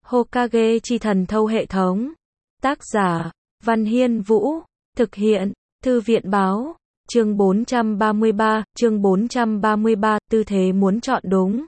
Hokage chi thần thâu hệ thống. Tác giả, Văn Hiên Vũ. Thực hiện, Thư viện báo. Chương 433, tư thế muốn chọn đúng.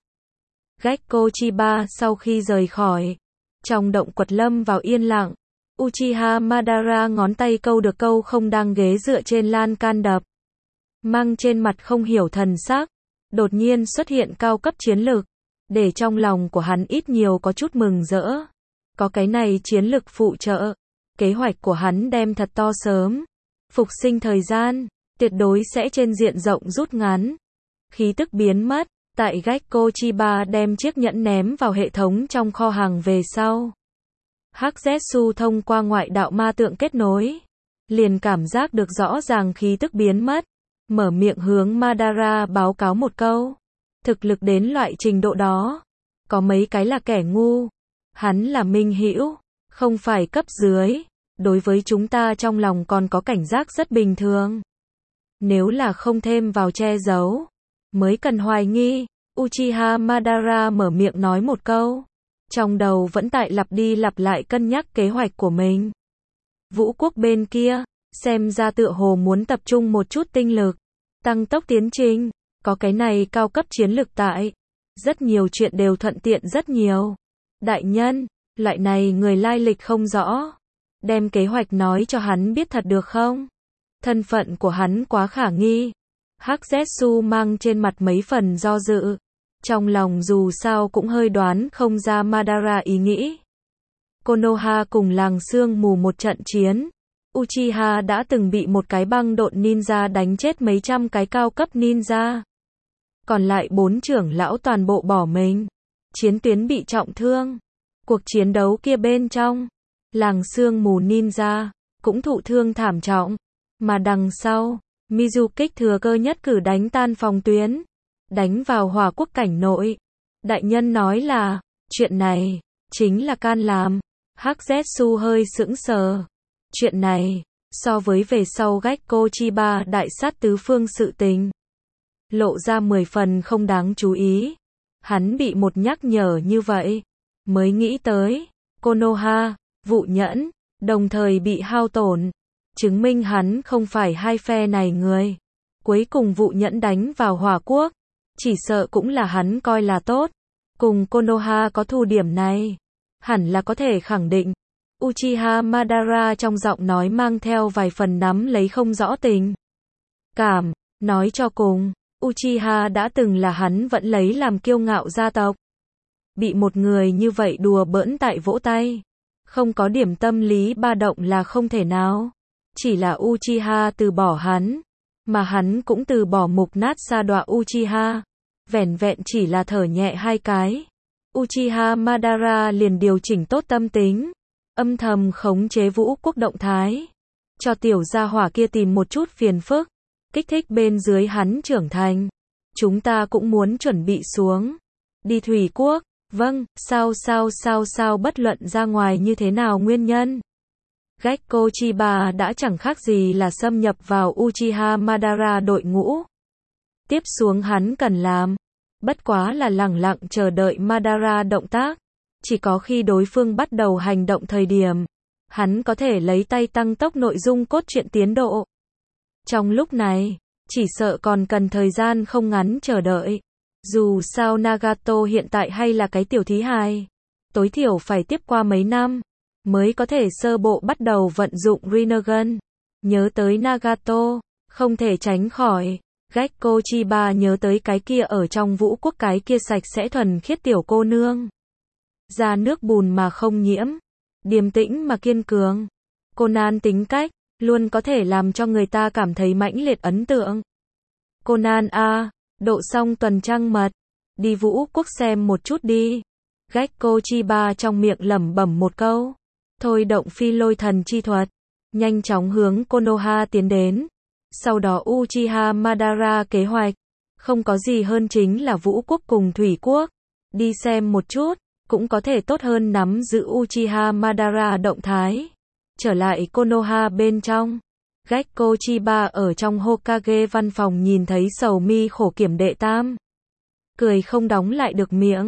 Gekko Chiba sau khi rời khỏi trong động quật lâm vào yên lặng. Uchiha Madara ngón tay câu được câu không đang ghế dựa trên lan can đập. Mang trên mặt không hiểu thần sắc. Đột nhiên xuất hiện cao cấp chiến lực. Để trong lòng của hắn ít nhiều có chút mừng rỡ. Có cái này chiến lực phụ trợ. Kế hoạch của hắn đem thật to sớm. Phục sinh thời gian, tuyệt đối sẽ trên diện rộng rút ngắn. Khí tức biến mất. Tại Gekko Chiba đem chiếc nhẫn ném vào hệ thống trong kho hàng về sau. Hắc Zetsu thông qua ngoại đạo ma tượng kết nối. Liền cảm giác được rõ ràng khí tức biến mất. Mở miệng hướng Madara báo cáo một câu. Thực lực đến loại trình độ đó. Có mấy cái là kẻ ngu. Hắn là minh hữu, không phải cấp dưới. Đối với chúng ta trong lòng còn có cảnh giác rất bình thường. Nếu là không thêm vào che giấu, mới cần hoài nghi. Uchiha Madara mở miệng nói một câu. Trong đầu vẫn tại lặp đi lặp lại cân nhắc kế hoạch của mình. Vũ quốc bên kia, xem ra tựa hồ muốn tập trung một chút tinh lực. Tăng tốc tiến trình, có cái này cao cấp chiến lực tại. Rất nhiều chuyện đều thuận tiện rất nhiều. Đại nhân, loại này người lai lịch không rõ. Đem kế hoạch nói cho hắn biết thật được không? Thân phận của hắn quá khả nghi. Hắc Zetsu mang trên mặt mấy phần do dự. Trong lòng dù sao cũng hơi đoán không ra Madara ý nghĩ. Konoha cùng làng sương mù một trận chiến. Uchiha đã từng bị một cái băng độn ninja đánh chết mấy trăm cái cao cấp ninja. Còn lại 4 trưởng lão toàn bộ bỏ mình. Chiến tuyến bị trọng thương. Cuộc chiến đấu kia bên trong, làng sương mù ninja cũng thụ thương thảm trọng. Mà đằng sau, Mizuki thừa cơ nhất cử đánh tan phòng tuyến. Đánh vào hỏa quốc cảnh nội. Đại nhân nói là, chuyện này, chính là can làm. Hắc Zetsu hơi sững sờ. Chuyện này, so với về sau Gekko Chiba đại sát tứ phương sự tình. Lộ ra 10 phần không đáng chú ý. Hắn bị một nhắc nhở như vậy. Mới nghĩ tới, Konoha, vụ nhẫn, đồng thời bị hao tổn. Chứng minh hắn không phải hai phe này người. Cuối cùng vụ nhẫn đánh vào hỏa quốc. Chỉ sợ cũng là hắn coi là tốt. Cùng Konoha có thù điểm này. Hẳn là có thể khẳng định. Uchiha Madara trong giọng nói mang theo vài phần nắm lấy không rõ tình cảm. Nói cho cùng, Uchiha đã từng là hắn vẫn lấy làm kiêu ngạo gia tộc. Bị một người như vậy đùa bỡn tại vỗ tay. Không có điểm tâm lý ba động là không thể nào. Chỉ là Uchiha từ bỏ hắn. Mà hắn cũng từ bỏ mục nát sa đọa Uchiha. Vẻn vẹn chỉ là thở nhẹ hai cái. Uchiha Madara liền điều chỉnh tốt tâm tính. Âm thầm khống chế vũ quốc động thái. Cho tiểu gia hỏa kia tìm một chút phiền phức. Kích thích bên dưới hắn trưởng thành. Chúng ta cũng muốn chuẩn bị xuống. Đi thủy quốc. Vâng, sao bất luận ra ngoài như thế nào nguyên nhân. Gekko Chiba đã chẳng khác gì là xâm nhập vào Uchiha Madara đội ngũ. Tiếp xuống hắn cần làm. Bất quá là lẳng lặng chờ đợi Madara động tác. Chỉ có khi đối phương bắt đầu hành động thời điểm. Hắn có thể lấy tay tăng tốc nội dung cốt truyện tiến độ. Trong lúc này, chỉ sợ còn cần thời gian không ngắn chờ đợi. Dù sao Nagato hiện tại hay là cái tiểu thí hài. Tối thiểu phải tiếp qua mấy năm. Mới có thể sơ bộ bắt đầu vận dụng Rinnegan. Nhớ tới Nagato, không thể tránh khỏi. Gekko Chiba nhớ tới cái kia ở trong vũ quốc cái kia sạch sẽ thuần khiết tiểu cô nương. Ra nước bùn mà không nhiễm. Điềm tĩnh mà kiên cường. Conan tính cách, luôn có thể làm cho người ta cảm thấy mãnh liệt ấn tượng. Conan a, độ xong tuần trăng mật. Đi vũ quốc xem một chút đi. Gekko Chiba trong miệng lẩm bẩm một câu. Thôi động phi lôi thần chi thuật. Nhanh chóng hướng Konoha tiến đến. Sau đó Uchiha Madara kế hoạch. Không có gì hơn chính là vũ quốc cùng thủy quốc. Đi xem một chút. Cũng có thể tốt hơn nắm giữ Uchiha Madara động thái. Trở lại Konoha bên trong. Gekko Chiba ở trong Hokage văn phòng nhìn thấy sầu mi khổ kiểm đệ tam. Cười không đóng lại được miệng.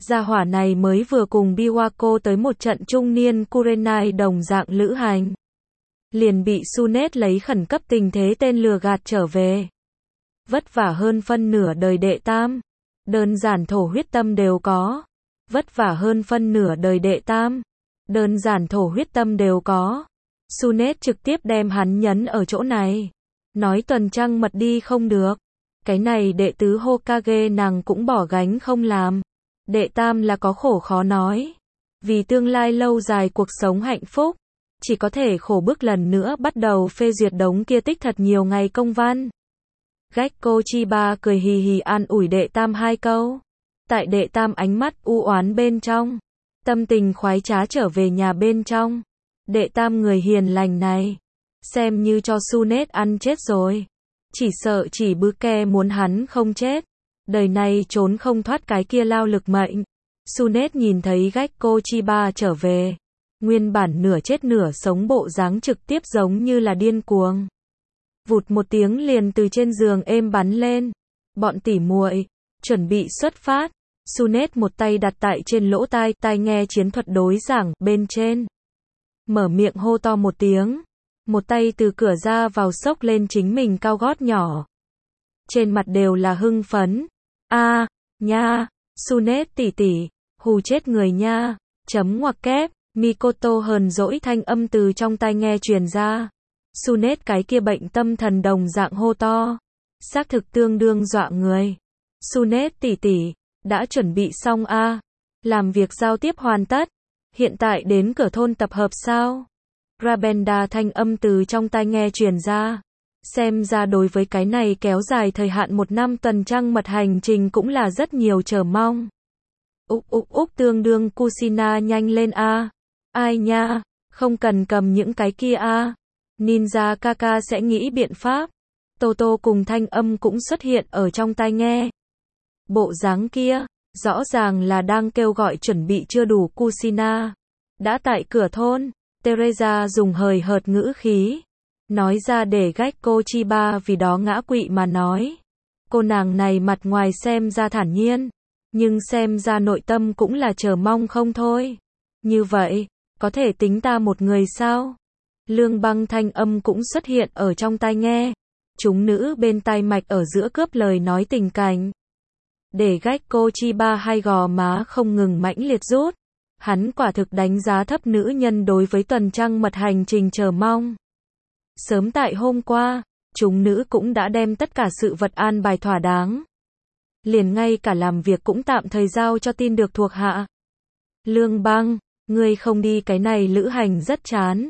Gia hỏa này mới vừa cùng Biwako tới một trận trung niên Kurenai đồng dạng lữ hành. Liền bị Sunet lấy khẩn cấp tình thế tên lừa gạt trở về. Vất vả hơn phân nửa đời đệ tam. Đơn giản thổ huyết tâm đều có. Vất vả hơn phân nửa đời đệ tam. Đơn giản thổ huyết tâm đều có. Sunet trực tiếp đem hắn nhấn ở chỗ này. Nói tuần trăng mật đi không được. Cái này đệ tứ Hokage nàng cũng bỏ gánh không làm. Đệ tam là có khổ khó nói. Vì tương lai lâu dài cuộc sống hạnh phúc. Chỉ có thể khổ bức lần nữa bắt đầu phê duyệt đống kia tích thật nhiều ngày công văn. Gekko Chiba cười hì hì an ủi đệ tam hai câu. Tại đệ tam ánh mắt u oán bên trong. Tâm tình khoái trá trở về nhà bên trong. Đệ tam người hiền lành này. Xem như cho Sunet ăn chết rồi. Chỉ sợ chỉ Buke muốn hắn không chết. Đời này trốn không thoát cái kia lao lực mệnh. Sunet nhìn thấy Gekko Chiba trở về. Nguyên bản nửa chết nửa sống bộ dáng trực tiếp giống như là điên cuồng. Vụt một tiếng liền từ trên giường êm bắn lên. Bọn tỉ muội chuẩn bị xuất phát. Sunet một tay đặt tại trên lỗ tai nghe chiến thuật đối giảng bên trên. Mở miệng hô to một tiếng. Một tay từ cửa ra vào xốc lên chính mình cao gót nhỏ. Trên mặt đều là hưng phấn. Nha, Sunet tỷ tỷ, hù chết người nha. Chấm ngoặc kép, Mikoto hờn dỗi thanh âm từ trong tai nghe truyền ra. Sunet cái kia bệnh tâm thần đồng dạng hô to. Xác thực tương đương dọa người. Sunet tỷ tỷ, đã chuẩn bị xong Làm việc giao tiếp hoàn tất. Hiện tại đến cửa thôn tập hợp sao? Rabenda thanh âm từ trong tai nghe truyền ra. Xem ra đối với cái này kéo dài thời hạn 1 năm tuần trăng mật hành trình cũng là rất nhiều chờ mong. Tương đương Kushina nhanh lên Ai nha, không cần cầm những cái kia Ninja Kaka sẽ nghĩ biện pháp. Toto cùng thanh âm cũng xuất hiện ở trong tai nghe. Bộ dáng kia, rõ ràng là đang kêu gọi chuẩn bị chưa đủ Kushina. Đã tại cửa thôn, Teresa dùng hời hợt ngữ khí. Nói ra để Gekko Chiba vì đó ngã quỵ mà nói. Cô nàng này mặt ngoài xem ra thản nhiên. Nhưng xem ra nội tâm cũng là chờ mong không thôi. Như vậy, có thể tính ta một người sao? Lương Băng thanh âm cũng xuất hiện ở trong tai nghe. Chúng nữ bên tai mạch ở giữa cướp lời nói tình cảnh. Để Gekko Chiba hai gò má không ngừng mãnh liệt rút. Hắn quả thực đánh giá thấp nữ nhân đối với tuần trăng mật hành trình chờ mong. Sớm tại hôm qua, chúng nữ cũng đã đem tất cả sự vật an bài thỏa đáng. Liền ngay cả làm việc cũng tạm thời giao cho tin được thuộc hạ. Lương Băng, ngươi không đi cái này lữ hành rất chán.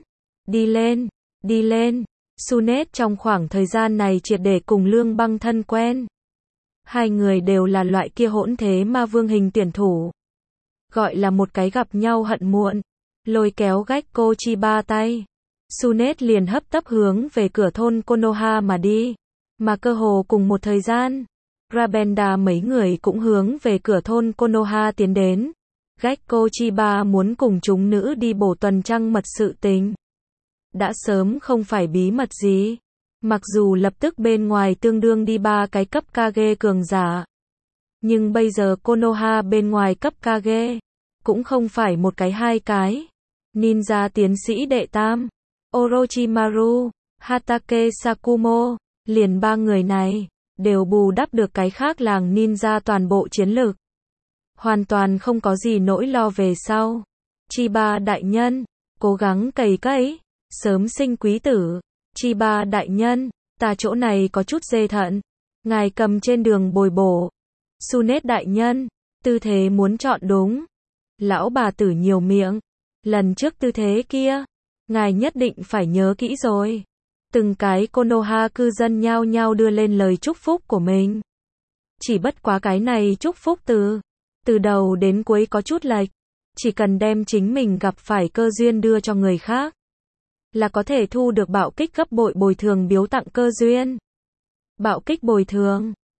Đi lên. Sunet trong khoảng thời gian này triệt để cùng Lương Băng thân quen. Hai người đều là loại kia hỗn thế ma vương hình tuyển thủ. Gọi là một cái gặp nhau hận muộn. Lôi kéo Gekko Chiba tay. Sunet liền hấp tấp hướng về cửa thôn Konoha mà đi. Mà cơ hồ cùng một thời gian, Rabenda mấy người cũng hướng về cửa thôn Konoha tiến đến. Gekko Chiba muốn cùng chúng nữ đi bổ tuần trăng mật sự tình. Đã sớm không phải bí mật gì. Mặc dù lập tức bên ngoài tương đương đi 3 cái cấp Kage cường giả. Nhưng bây giờ Konoha bên ngoài cấp Kage. Cũng không phải một cái 2 cái. Ninja tiến sĩ đệ tam. Orochimaru, Hatake Sakumo, liền 3 người này, đều bù đắp được cái khác làng ninja toàn bộ chiến lực. Hoàn toàn không có gì nỗi lo về sau. Chiba đại nhân, cố gắng cày cấy, sớm sinh quý tử. Chiba đại nhân, ta chỗ này có chút dê thận. Ngài cầm trên đường bồi bổ. Sunet đại nhân, tư thế muốn chọn đúng. Lão bà tử nhiều miệng. Lần trước tư thế kia, ngài nhất định phải nhớ kỹ rồi. Từng cái Konoha cư dân nhao nhao đưa lên lời chúc phúc của mình. Chỉ bất quá cái này chúc phúc từ đầu đến cuối có chút lệch. Chỉ cần đem chính mình gặp phải cơ duyên đưa cho người khác, là có thể thu được bạo kích gấp bội bồi thường biếu tặng cơ duyên. Bạo kích bồi thường.